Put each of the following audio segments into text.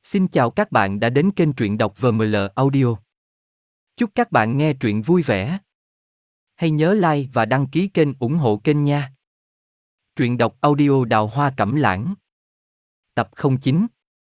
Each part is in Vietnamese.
Xin chào các bạn đã đến kênh truyện đọc VML Audio. Chúc các bạn nghe truyện vui vẻ. Hãy nhớ like và đăng ký kênh ủng hộ kênh nha. Truyện đọc audio Đào Hoa Cẩm Lãng. Tập 09.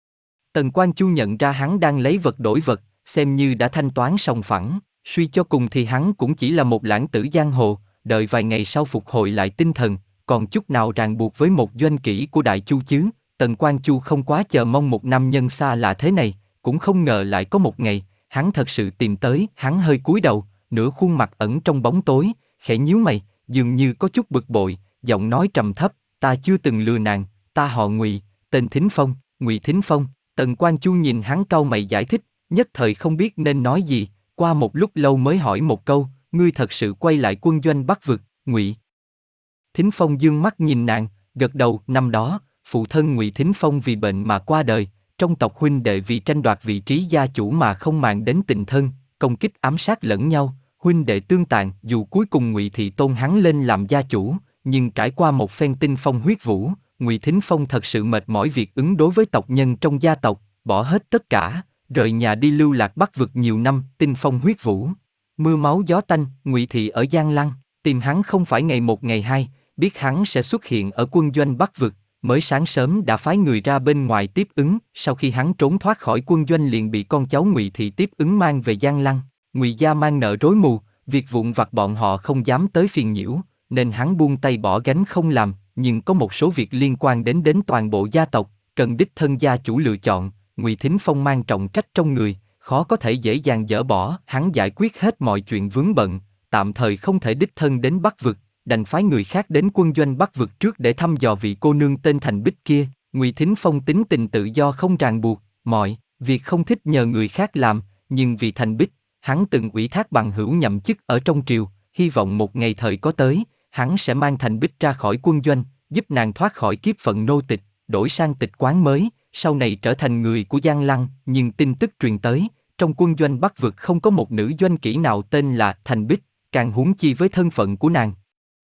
Tần Quan Chu nhận ra hắn đang lấy vật đổi vật, xem như đã thanh toán sòng phẳng, suy cho cùng thì hắn cũng chỉ là một lãng tử giang hồ, đợi vài ngày sau phục hồi lại tinh thần, còn chút nào ràng buộc với một doanh kỹ của Đại Chu chứ. Tần Quan Chu không quá chờ mong một nam nhân xa lạ thế này, cũng không ngờ lại có một ngày, hắn thật sự tìm tới. Hắn hơi cúi đầu, nửa khuôn mặt ẩn trong bóng tối, khẽ nhíu mày, dường như có chút bực bội, giọng nói trầm thấp: ta chưa từng lừa nàng, ta họ Ngụy, tên Thính Phong, Ngụy Thính Phong. Tần Quan Chu nhìn hắn cau mày giải thích, nhất thời không biết nên nói gì, qua một lúc lâu mới hỏi một câu: ngươi thật sự quay lại quân doanh Bắc vực? Ngụy Thính Phong dương mắt nhìn nàng, gật đầu. Năm đó, phụ thân Ngụy Thính Phong vì bệnh mà qua đời, trong tộc huynh đệ vì tranh đoạt vị trí gia chủ mà không màng đến tình thân, công kích ám sát lẫn nhau, huynh đệ tương tàn. Dù cuối cùng Ngụy thị tôn hắn lên làm gia chủ, nhưng trải qua một phen tinh phong huyết vũ, Ngụy Thính Phong thật sự mệt mỏi việc ứng đối với tộc nhân trong gia tộc, bỏ hết tất cả, rời nhà đi lưu lạc Bắc vực nhiều năm. Tinh phong huyết vũ, mưa máu gió tanh. Ngụy thị ở Giang Lăng tìm hắn không phải ngày một ngày hai, biết hắn sẽ xuất hiện ở quân doanh Bắc vực, mới sáng sớm đã phái người ra bên ngoài tiếp ứng. Sau khi hắn trốn thoát khỏi quân doanh liền bị con cháu Ngụy thị tiếp ứng mang về Giang Lăng. Ngụy gia mang nợ rối mù, việc vụn vặt bọn họ không dám tới phiền nhiễu, nên hắn buông tay bỏ gánh không làm. Nhưng có một số việc liên quan đến toàn bộ gia tộc, cần đích thân gia chủ lựa chọn. Ngụy Thính Phong mang trọng trách trong người, khó có thể dễ dàng dỡ bỏ. Hắn giải quyết hết mọi chuyện vướng bận, tạm thời không thể đích thân đến Bắc vực, đành phái người khác đến quân doanh Bắc vực trước để thăm dò vị cô nương tên Thành Bích kia. Ngụy Thính Phong tính tình tự do không ràng buộc, mọi việc không thích nhờ người khác làm, nhưng vì Thành Bích, hắn từng ủy thác bằng hữu nhậm chức ở trong triều, hy vọng một ngày thời có tới, hắn sẽ mang Thành Bích ra khỏi quân doanh, giúp nàng thoát khỏi kiếp phận nô tịch, đổi sang tịch quán mới, sau này trở thành người của Giang Lăng. Nhưng tin tức truyền tới, trong quân doanh Bắc vực không có một nữ doanh kỹ nào tên là Thành Bích, càng huống chi với thân phận của nàng,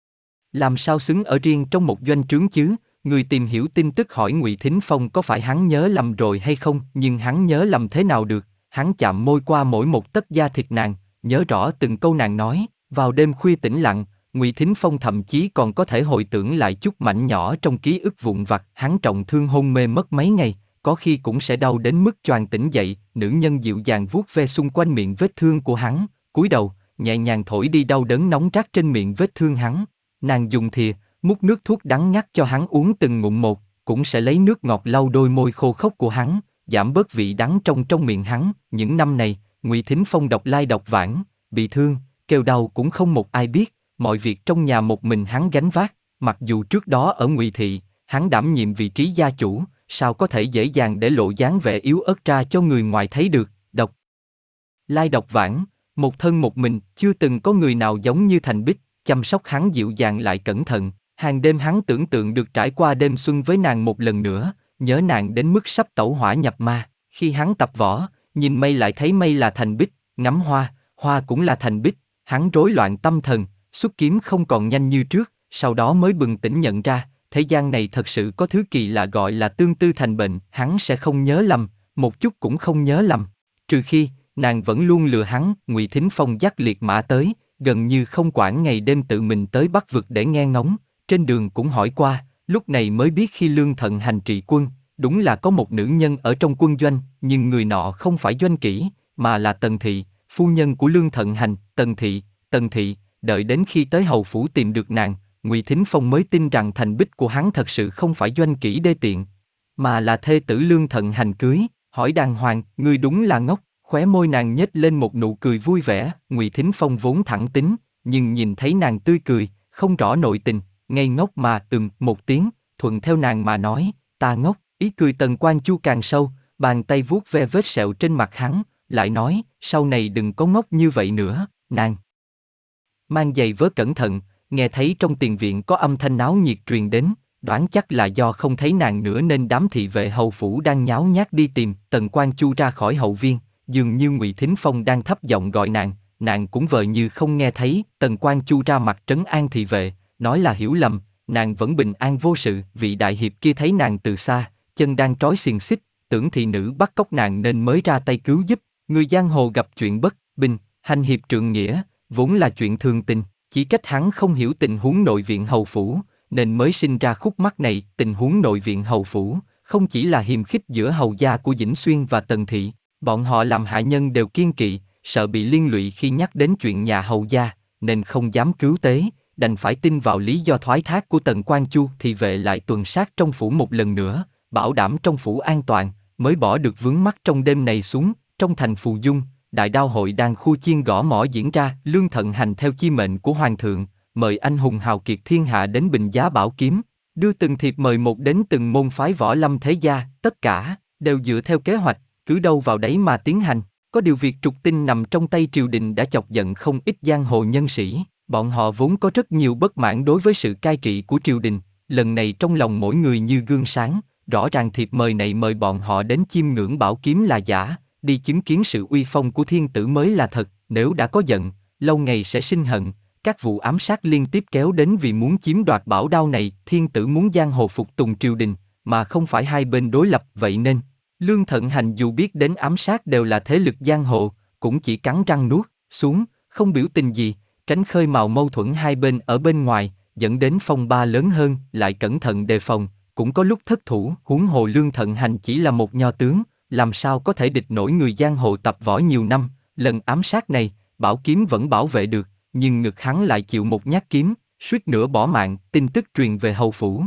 làm sao xứng ở riêng trong một doanh trướng chứ. Người tìm hiểu tin tức hỏi Ngụy Thính Phong có phải hắn nhớ lầm rồi hay không, nhưng hắn nhớ lầm thế nào được. Hắn chạm môi qua mỗi một tấc da thịt nàng, nhớ rõ từng câu nàng nói. Vào đêm khuya tĩnh lặng, Ngụy Thính Phong thậm chí còn có thể hồi tưởng lại chút mảnh nhỏ trong ký ức vụn vặt. Hắn trọng thương hôn mê mất mấy ngày, có khi cũng sẽ đau đến mức choàng tỉnh dậy. Nữ nhân dịu dàng vuốt ve xung quanh miệng vết thương của hắn, cúi đầu nhẹ nhàng thổi đi đau đớn nóng rát trên miệng vết thương hắn. Nàng dùng thìa múc nước thuốc đắng ngắt cho hắn uống từng ngụm một, cũng sẽ lấy nước ngọt lau đôi môi khô khốc của hắn, giảm bớt vị đắng trong miệng hắn. Những năm này, Ngụy Thính Phong độc lai độc vãng, bị thương, kêu đau cũng không một ai biết, mọi việc trong nhà một mình hắn gánh vác. Mặc dù trước đó ở Ngụy thị, hắn đảm nhiệm vị trí gia chủ, sao có thể dễ dàng để lộ dáng vẻ yếu ớt ra cho người ngoài thấy được. Độc lai độc vãng, một thân một mình, chưa từng có người nào giống như Thành Bích, chăm sóc hắn dịu dàng lại cẩn thận. Hàng đêm hắn tưởng tượng được trải qua đêm xuân với nàng một lần nữa, nhớ nàng đến mức sắp tẩu hỏa nhập ma. Khi hắn tập võ, nhìn mây lại thấy mây là Thành Bích, ngắm hoa, hoa cũng là Thành Bích, hắn rối loạn tâm thần, xuất kiếm không còn nhanh như trước, sau đó mới bừng tỉnh nhận ra, thế gian này thật sự có thứ kỳ lạ gọi là tương tư thành bệnh. Hắn sẽ không nhớ lầm, một chút cũng không nhớ lầm, trừ khi nàng vẫn luôn lừa hắn. Ngụy Thính Phong dắt liệt mã tới, gần như không quản ngày đêm tự mình tới Bắc vực để nghe ngóng, trên đường cũng hỏi qua, lúc này mới biết khi Lương Thận Hành trị quân, đúng là có một nữ nhân ở trong quân doanh, nhưng người nọ không phải doanh kỹ, mà là Tần Thị, phu nhân của Lương Thận Hành. Tần Thị, đợi đến khi tới hầu phủ tìm được nàng, Ngụy Thính Phong mới tin rằng Thành Bích của hắn thật sự không phải doanh kỹ đê tiện, mà là thê tử Lương Thận Hành cưới. Hỏi đàng hoàng, ngươi đúng là ngốc. Khóe môi nàng nhếch lên một nụ cười vui vẻ. Ngụy Thính Phong vốn thẳng tính, nhưng nhìn thấy nàng tươi cười, không rõ nội tình, ngây ngốc mà một tiếng, thuận theo nàng mà nói, ta ngốc. Ý cười Tần Quan Chu càng sâu, bàn tay vuốt ve vết sẹo trên mặt hắn, lại nói, sau này đừng có ngốc như vậy nữa. Nàng mang giày vớ cẩn thận, nghe thấy trong tiền viện có âm thanh náo nhiệt truyền đến, đoán chắc là do không thấy nàng nữa nên đám thị vệ hầu phủ đang nháo nhác đi tìm. Tần Quan Chu ra khỏi hậu viên, dường như Ngụy Thính Phong đang thấp giọng gọi nàng cũng vờ như không nghe thấy. Tần Quan Chu ra mặt trấn an thị vệ, nói là hiểu lầm, nàng vẫn bình an vô sự. Vị đại hiệp kia thấy nàng từ xa, chân đang trói xiềng xích, tưởng thị nữ bắt cóc nàng nên mới ra tay cứu giúp. Người giang hồ gặp chuyện bất bình, hành hiệp trượng nghĩa, vốn là chuyện thường tình, chỉ trách hắn không hiểu tình huống nội viện hầu phủ, nên mới sinh ra khúc mắc này. Tình huống nội viện hầu phủ không chỉ là hiềm khích giữa hầu gia của Dĩnh Xuyên và Tần Thị, bọn họ làm hạ nhân đều kiêng kỵ, sợ bị liên lụy khi nhắc đến chuyện nhà hầu gia, nên không dám cứu tế, đành phải tin vào lý do thoái thác của Tần Quan Chu. Thị vệ lại tuần sát trong phủ một lần nữa, bảo đảm trong phủ an toàn, mới bỏ được vướng mắc trong đêm này xuống. Trong thành Phù Dung, đại đao hội đang khu chiên gõ mõ diễn ra. Lương Thận Hành theo chi mệnh của hoàng thượng, mời anh hùng hào kiệt thiên hạ đến bình giá bảo kiếm, đưa từng thiệp mời một đến từng môn phái võ lâm thế gia, tất cả đều dựa theo kế hoạch, cứ đâu vào đấy mà tiến hành. Có điều việc trục tinh nằm trong tay triều đình đã chọc giận không ít giang hồ nhân sĩ, bọn họ vốn có rất nhiều bất mãn đối với sự cai trị của triều đình, lần này trong lòng mỗi người như gương sáng, rõ ràng thiệp mời này mời bọn họ đến chiêm ngưỡng bảo kiếm là giả, đi chứng kiến sự uy phong của thiên tử mới là thật. Nếu đã có giận, lâu ngày sẽ sinh hận. Các vụ ám sát liên tiếp kéo đến vì muốn chiếm đoạt bảo đao này. Thiên tử muốn giang hồ phục tùng triều đình, mà không phải hai bên đối lập. Vậy nên Lương Thận Hành dù biết đến ám sát đều là thế lực giang hồ, cũng chỉ cắn răng nuốt xuống, không biểu tình gì, tránh khơi mào mâu thuẫn hai bên ở bên ngoài, dẫn đến phong ba lớn hơn. Lại cẩn thận đề phòng, cũng có lúc thất thủ. Huống hồ Lương Thận Hành chỉ là một nho tướng, làm sao có thể địch nổi người giang hồ tập võ nhiều năm. Lần ám sát này, bảo kiếm vẫn bảo vệ được, nhưng ngực hắn lại chịu một nhát kiếm, suýt nữa bỏ mạng. Tin tức truyền về hầu phủ,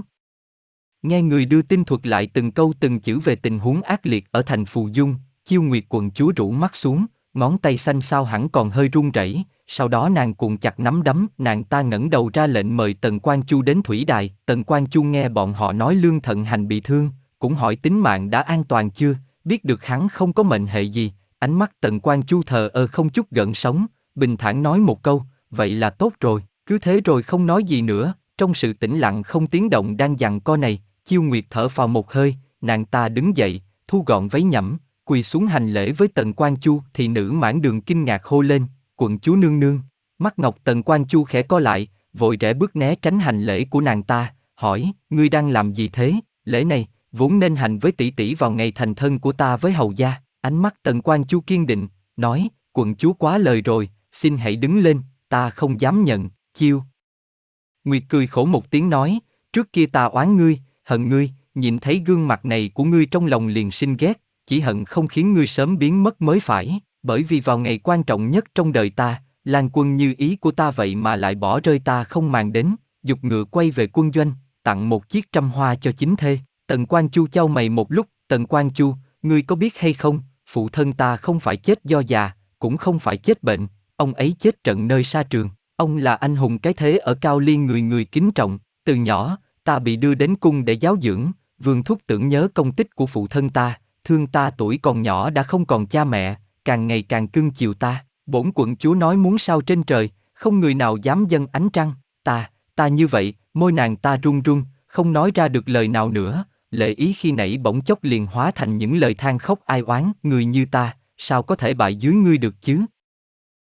nghe người đưa tin thuật lại từng câu từng chữ về tình huống ác liệt ở thành Phù Dung. Chiêu Nguyệt quận chúa rũ mắt xuống, ngón tay xanh xao hẳn còn hơi run rẩy. Sau đó nàng cuộn chặt nắm đấm, nàng ta ngẩng đầu ra lệnh mời Tần Quan Chu đến thủy đài. Tần Quan Chu nghe bọn họ nói Lương Thận Hành bị thương, cũng hỏi tính mạng đã an toàn chưa. Biết được hắn không có mệnh hệ gì, ánh mắt Tần Quan Chu thờ ơ không chút gợn sóng, bình thản nói một câu, vậy là tốt rồi. Cứ thế rồi không nói gì nữa. Trong sự tĩnh lặng không tiếng động đang giằng co này, Chiêu Nguyệt thở phào một hơi, nàng ta đứng dậy, thu gọn váy nhẫm, quỳ xuống hành lễ với Tần Quan Chu. Thị nữ Mãn Đường kinh ngạc hô lên, quận chúa nương nương. Mắt ngọc Tần Quan Chu khẽ co lại, vội rẽ bước né tránh hành lễ của nàng ta, hỏi, ngươi đang làm gì thế? Lễ này vốn nên hành với tỷ tỷ vào ngày thành thân của ta với hầu gia. Ánh mắt Tần Quan Chu kiên định, nói, quận chúa quá lời rồi, xin hãy đứng lên, ta không dám nhận. Chiêu Nguyệt cười khổ một tiếng nói, trước kia ta oán ngươi, hận ngươi, nhìn thấy gương mặt này của ngươi trong lòng liền sinh ghét, chỉ hận không khiến ngươi sớm biến mất mới phải. Bởi vì vào ngày quan trọng nhất trong đời ta, Lan Quân như ý của ta vậy mà lại bỏ rơi ta không màng đến, giục ngựa quay về quân doanh, tặng một chiếc trăm hoa cho chính thê. Tần Quan Chu chau mày một lúc, Tần Quan Chu, ngươi có biết hay không, phụ thân ta không phải chết do già, cũng không phải chết bệnh, ông ấy chết trận nơi sa trường. Ông là anh hùng cái thế ở Cao Liên người người kính trọng. Từ nhỏ, ta bị đưa đến cung để giáo dưỡng, Vương thúc tưởng nhớ công tích của phụ thân ta, thương ta tuổi còn nhỏ đã không còn cha mẹ, càng ngày càng cưng chiều ta. Bổn quận chúa nói muốn sao trên trời, không người nào dám dâng ánh trăng. Ta như vậy. Môi nàng ta run run, không nói ra được lời nào nữa. Lệ ý khi nãy bỗng chốc liền hóa thành những lời than khóc ai oán. Người như ta, sao có thể bại dưới ngươi được chứ?